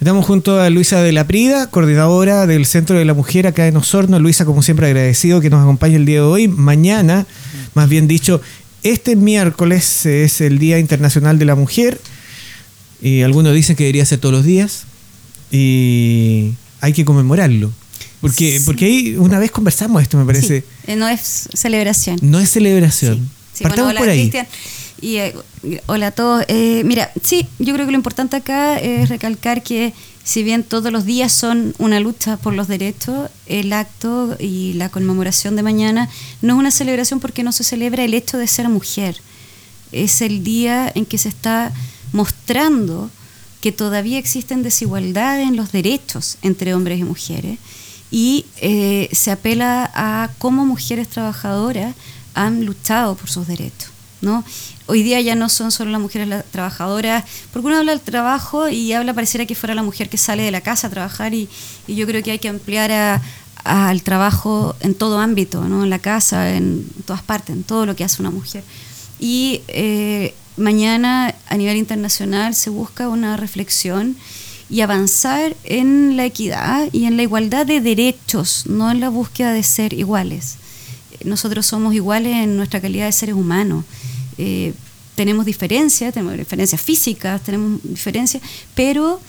Estamos junto a Luisa de la Prida, coordinadora del Centro de la Mujer acá en Osorno. Luisa, como siempre, agradecido que nos acompañe el día de hoy. Mañana, más bien dicho, este miércoles es el Día Internacional de la Mujer. Y algunos dicen que debería ser todos los días. Y hay que conmemorarlo. Porque ahí una vez conversamos esto, me parece. Sí, no es celebración. No es celebración. Sí, partamos bueno, por ahí. Cristian. Y hola a todos. Mira, sí, yo creo que lo importante acá es recalcar que si bien todos los días son una lucha por los derechos, el acto y la conmemoración de mañana no es una celebración porque no se celebra el hecho de ser mujer. Es el día en que se está mostrando que todavía existen desigualdades en los derechos entre hombres y mujeres y se apela a cómo mujeres trabajadoras han luchado por sus derechos, ¿no? Hoy día ya no son solo las mujeres las trabajadoras, porque uno habla del trabajo y pareciera que fuera la mujer que sale de la casa a trabajar y yo creo que hay que ampliar al trabajo en todo ámbito, ¿no? En la casa, en todas partes, en todo lo que hace una mujer. Y mañana a nivel internacional se busca una reflexión y avanzar en la equidad y en la igualdad de derechos, no en la búsqueda de ser iguales. Nosotros somos iguales en nuestra calidad de seres humanos. Tenemos diferencias físicas, tenemos diferencias, pero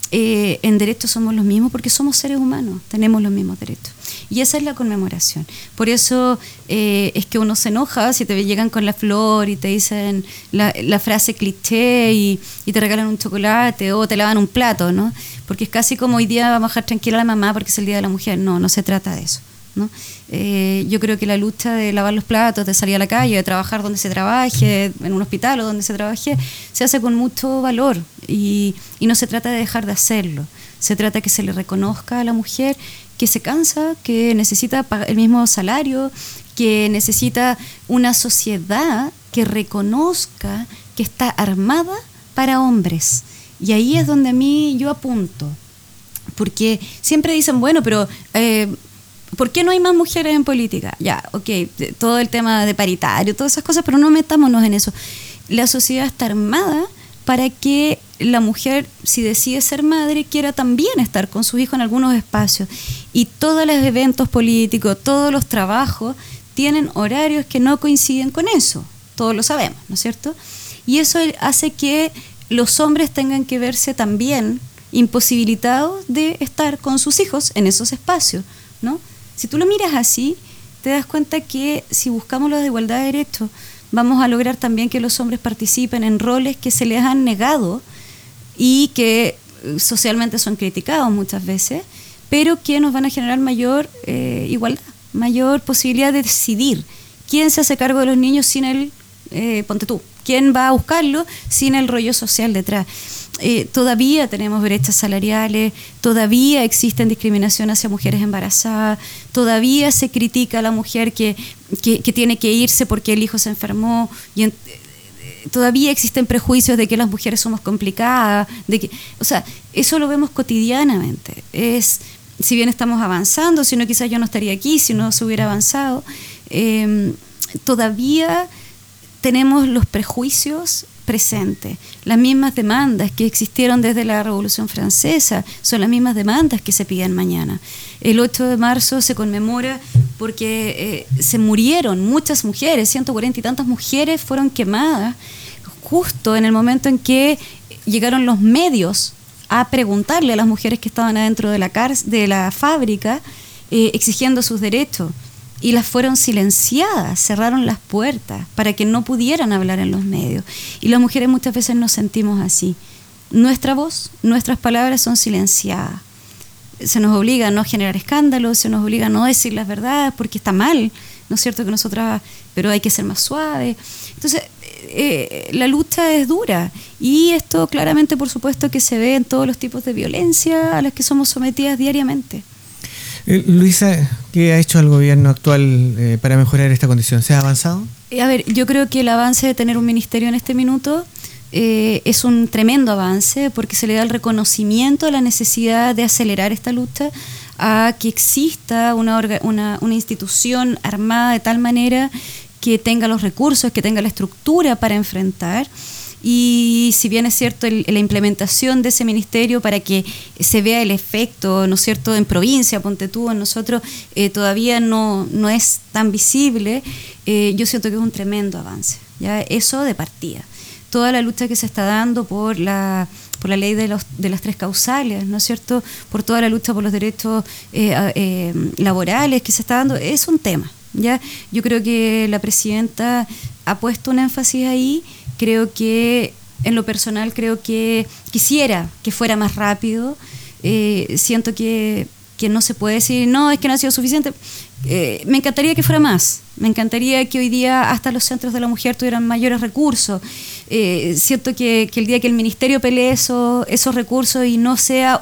en derechos somos los mismos porque somos seres humanos, tenemos los mismos derechos. Y esa es la conmemoración. Por eso es que uno se enoja si te llegan con la flor y te dicen la frase cliché y te regalan un chocolate o te lavan un plato, ¿no? Porque es casi como hoy día vamos a dejar tranquila a la mamá porque es el Día de la Mujer. No se trata de eso, ¿no? Yo creo que la lucha de lavar los platos, de salir a la calle, de trabajar donde se trabaje, en un hospital o donde se trabaje, se hace con mucho valor y no se trata de dejar de hacerlo. Se trata de que se le reconozca a la mujer que se cansa, que necesita el mismo salario, que necesita una sociedad que reconozca que está armada para hombres. Y ahí es donde yo apunto. Porque siempre dicen, bueno, pero ¿por qué no hay más mujeres en política? Ya, ok, todo el tema de paritario, todas esas cosas, pero no metámonos en eso. La sociedad está armada para que la mujer, si decide ser madre, quiera también estar con sus hijos en algunos espacios. Y todos los eventos políticos, todos los trabajos, tienen horarios que no coinciden con eso. Todos lo sabemos, ¿no es cierto? Y eso hace que los hombres tengan que verse también imposibilitados de estar con sus hijos en esos espacios, ¿no? Si tú lo miras así, te das cuenta que si buscamos la igualdad de derechos, vamos a lograr también que los hombres participen en roles que se les han negado y que socialmente son criticados muchas veces, pero que nos van a generar mayor igualdad, mayor posibilidad de decidir quién se hace cargo de los niños sin ponte tú, quién va a buscarlo sin el rollo social detrás. Todavía tenemos brechas salariales, todavía existen discriminación hacia mujeres embarazadas, todavía se critica a la mujer que tiene que irse porque el hijo se enfermó, y todavía existen prejuicios de que las mujeres somos complicadas, o sea, eso lo vemos cotidianamente. Si bien estamos avanzando, si no quizás yo no estaría aquí si no se hubiera avanzado, todavía tenemos los prejuicios presentes. Las mismas demandas que existieron desde la Revolución Francesa son las mismas demandas que se piden mañana. El 8 de marzo se conmemora porque se murieron muchas mujeres, 140 y tantas mujeres fueron quemadas justo en el momento en que llegaron los medios a preguntarle a las mujeres que estaban adentro de la fábrica exigiendo sus derechos. Y las fueron silenciadas, cerraron las puertas para que no pudieran hablar en los medios. Y las mujeres muchas veces nos sentimos así. Nuestra voz, nuestras palabras son silenciadas. Se nos obliga a no generar escándalos, se nos obliga a no decir las verdades porque está mal, ¿no es cierto? Que nosotras, pero hay que ser más suaves. Entonces, la lucha es dura y esto claramente, por supuesto, que se ve en todos los tipos de violencia a las que somos sometidas diariamente. Luisa, ¿qué ha hecho el gobierno actual para mejorar esta condición? ¿Se ha avanzado? A ver, yo creo que el avance de tener un ministerio en este minuto es un tremendo avance porque se le da el reconocimiento a la necesidad de acelerar esta lucha, a que exista una institución armada de tal manera que tenga los recursos, que tenga la estructura para enfrentar y si bien es cierto la implementación de ese ministerio para que se vea el efecto, ¿no es cierto?, en provincia, ponte tú, en nosotros, todavía no es tan visible, yo siento que es un tremendo avance, ¿ya? Eso de partida. Toda la lucha que se está dando por la ley de las 3 causales, ¿no es cierto?, por toda la lucha por los derechos laborales que se está dando, es un tema, ¿ya? Yo creo que la presidenta ha puesto un énfasis ahí. Creo que, en lo personal, creo que quisiera que fuera más rápido. Siento que no se puede decir, no, es que no ha sido suficiente. Me encantaría que fuera más. Me encantaría que hoy día hasta los centros de la mujer tuvieran mayores recursos. Siento que el día que el ministerio pelee esos recursos y no sea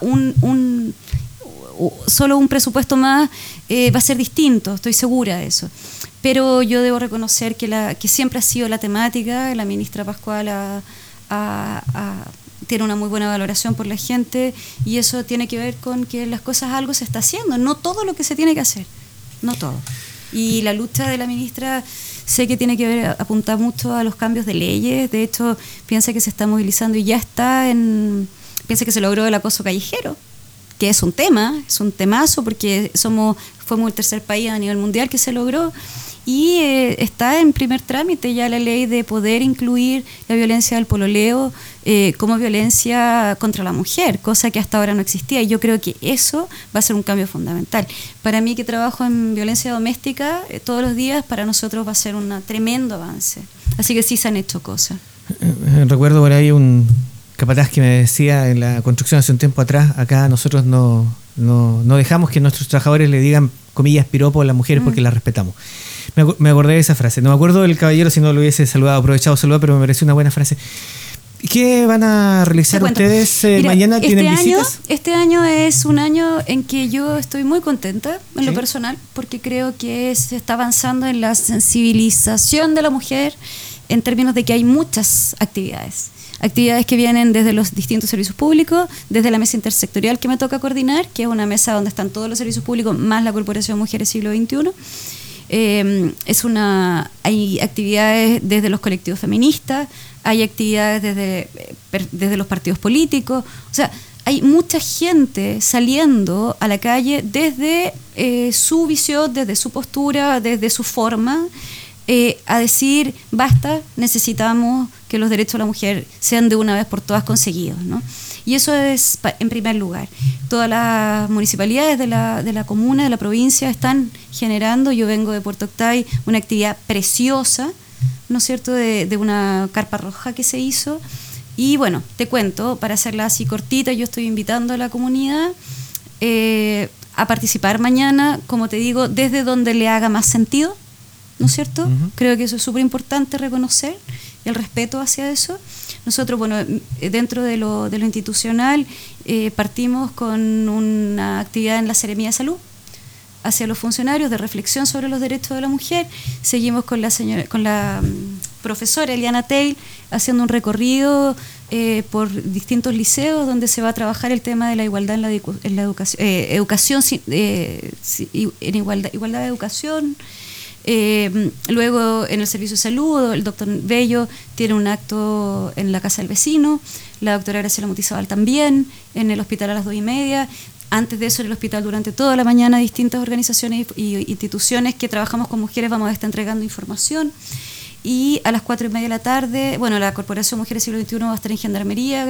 solo un presupuesto más, va a ser distinto, estoy segura de eso. Pero yo debo reconocer que siempre ha sido la temática. La ministra Pascual tiene una muy buena valoración por la gente, y eso tiene que ver con que las cosas, algo se está haciendo, no todo lo que se tiene que hacer, no todo. Y la lucha de la ministra sé que tiene que ver, apuntar mucho a los cambios de leyes. De hecho, piensa que se está movilizando y ya está piensa que se logró el acoso callejero, que es un temazo, porque fuimos el tercer país a nivel mundial que se logró, y está en primer trámite ya la ley de poder incluir la violencia del pololeo como violencia contra la mujer, cosa que hasta ahora no existía, y yo creo que eso va a ser un cambio fundamental. Para mí, que trabajo en violencia doméstica todos los días, para nosotros va a ser un tremendo avance. Así que sí se han hecho cosas. Recuerdo por ahí un capataz que me decía en la construcción hace un tiempo atrás, acá nosotros no dejamos que nuestros trabajadores le digan, comillas, piropo a las mujeres porque las respetamos. Me acordé de esa frase. No me acuerdo del caballero, si no lo hubiese aprovechado saludar, pero me pareció una buena frase. ¿Qué van a realizar ustedes? Mira, mañana tienen visitas. Este año es un año en que yo estoy muy contenta en lo personal, porque creo que se está avanzando en la sensibilización de la mujer, en términos de que hay muchas actividades que vienen desde los distintos servicios públicos, desde la mesa intersectorial que me toca coordinar, que es una mesa donde están todos los servicios públicos más la Corporación Mujeres Siglo XXI. Hay actividades desde los colectivos feministas, hay actividades desde los partidos políticos. O sea, hay mucha gente saliendo a la calle desde su visión, desde su postura, desde su forma, a decir, basta, necesitamos que los derechos de la mujer sean de una vez por todas conseguidos, ¿no? Y eso es, en primer lugar. Todas las municipalidades de la comuna, de la provincia, están generando, yo vengo de Puerto Octay, una actividad preciosa, ¿no es cierto?, de una carpa roja que se hizo. Y bueno, te cuento, para hacerla así cortita, yo estoy invitando a la comunidad a participar mañana, como te digo, desde donde le haga más sentido, ¿no es cierto? Uh-huh. Creo que eso es súper importante, reconocer el respeto hacia eso. Nosotros, bueno, dentro de lo institucional, partimos con una actividad en la Seremía de Salud hacia los funcionarios de reflexión sobre los derechos de la mujer. Seguimos con la profesora Eliana Teil haciendo un recorrido por distintos liceos donde se va a trabajar el tema de la igualdad en la educación, igualdad de educación. Luego en el servicio de salud, el doctor Bello tiene un acto en la casa del vecino, la doctora Graciela Motizábal también, en el hospital a las 2:30. Antes de eso, en el hospital durante toda la mañana, distintas organizaciones y instituciones que trabajamos con mujeres vamos a estar entregando información. Y a las 4:30 de la tarde, bueno, la Corporación Mujeres Siglo XXI va a estar en Gendarmería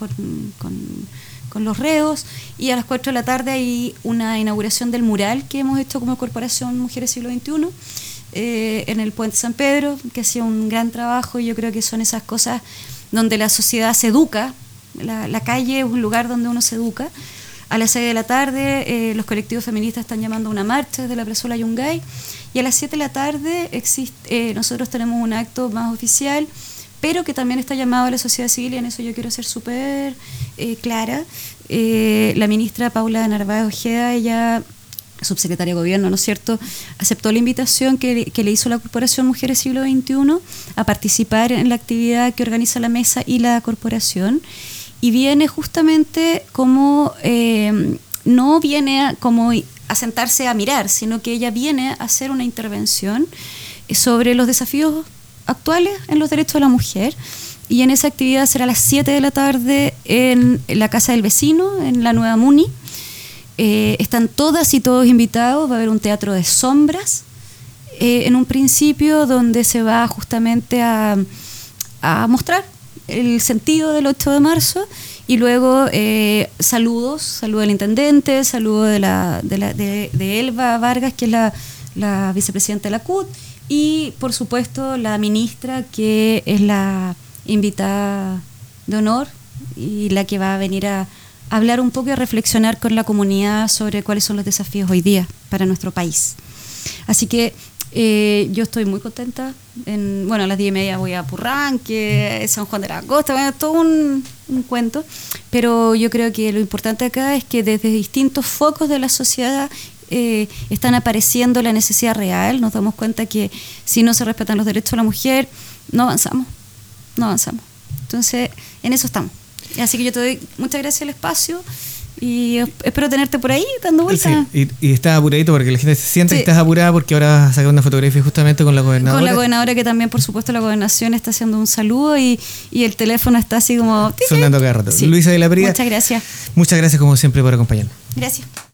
con los reos, y a las 4 de la tarde hay una inauguración del mural que hemos hecho como Corporación Mujeres Siglo XXI en el Puente San Pedro, que ha sido un gran trabajo, y yo creo que son esas cosas donde la sociedad se educa. La calle es un lugar donde uno se educa. A las 6 de la tarde los colectivos feministas están llamando a una marcha desde la Plazuela Yungay, y a las 7 de la tarde nosotros tenemos un acto más oficial, pero que también está llamado a la sociedad civil, y en eso yo quiero ser súper clara. La ministra Paula Narváez Ojeda, ella, subsecretaria de Gobierno, ¿no es cierto?, aceptó la invitación que le hizo la Corporación Mujeres Siglo XXI a participar en la actividad que organiza la mesa y la corporación, y viene justamente como, no viene como a sentarse a mirar, sino que ella viene a hacer una intervención sobre los desafíos actuales en los derechos de la mujer, y en esa actividad será a las 7 de la tarde en la Casa del Vecino, en la Nueva Muni. Están todas y todos invitados. Va a haber un teatro de sombras en un principio, donde se va justamente a mostrar el sentido del 8 de marzo, y luego saludo del intendente, saludo de Elba Vargas, que es la vicepresidenta de la CUT, y por supuesto la ministra, que es la invitada de honor y la que va a venir a hablar un poco y a reflexionar con la comunidad sobre cuáles son los desafíos hoy día para nuestro país. Así que yo estoy muy contenta. A las 10:30 voy a Purranque, San Juan de la Costa, todo un cuento. Pero yo creo que lo importante acá es que desde distintos focos de la sociedad están apareciendo la necesidad real. Nos damos cuenta que si no se respetan los derechos de la mujer, no avanzamos. Entonces, en eso estamos. Así que yo te doy muchas gracias al espacio y espero tenerte por ahí dando vueltas. Sí, y estás apuradito porque la gente se siente Sí. que estás apurada, porque ahora vas a sacar una fotografía justamente con la gobernadora. Con la gobernadora, que también, por supuesto, la gobernación está haciendo un saludo y el teléfono está así como... Sonando cada rato. Sí. Luisa de la Prida. Muchas gracias. Muchas gracias como siempre por acompañarnos. Gracias.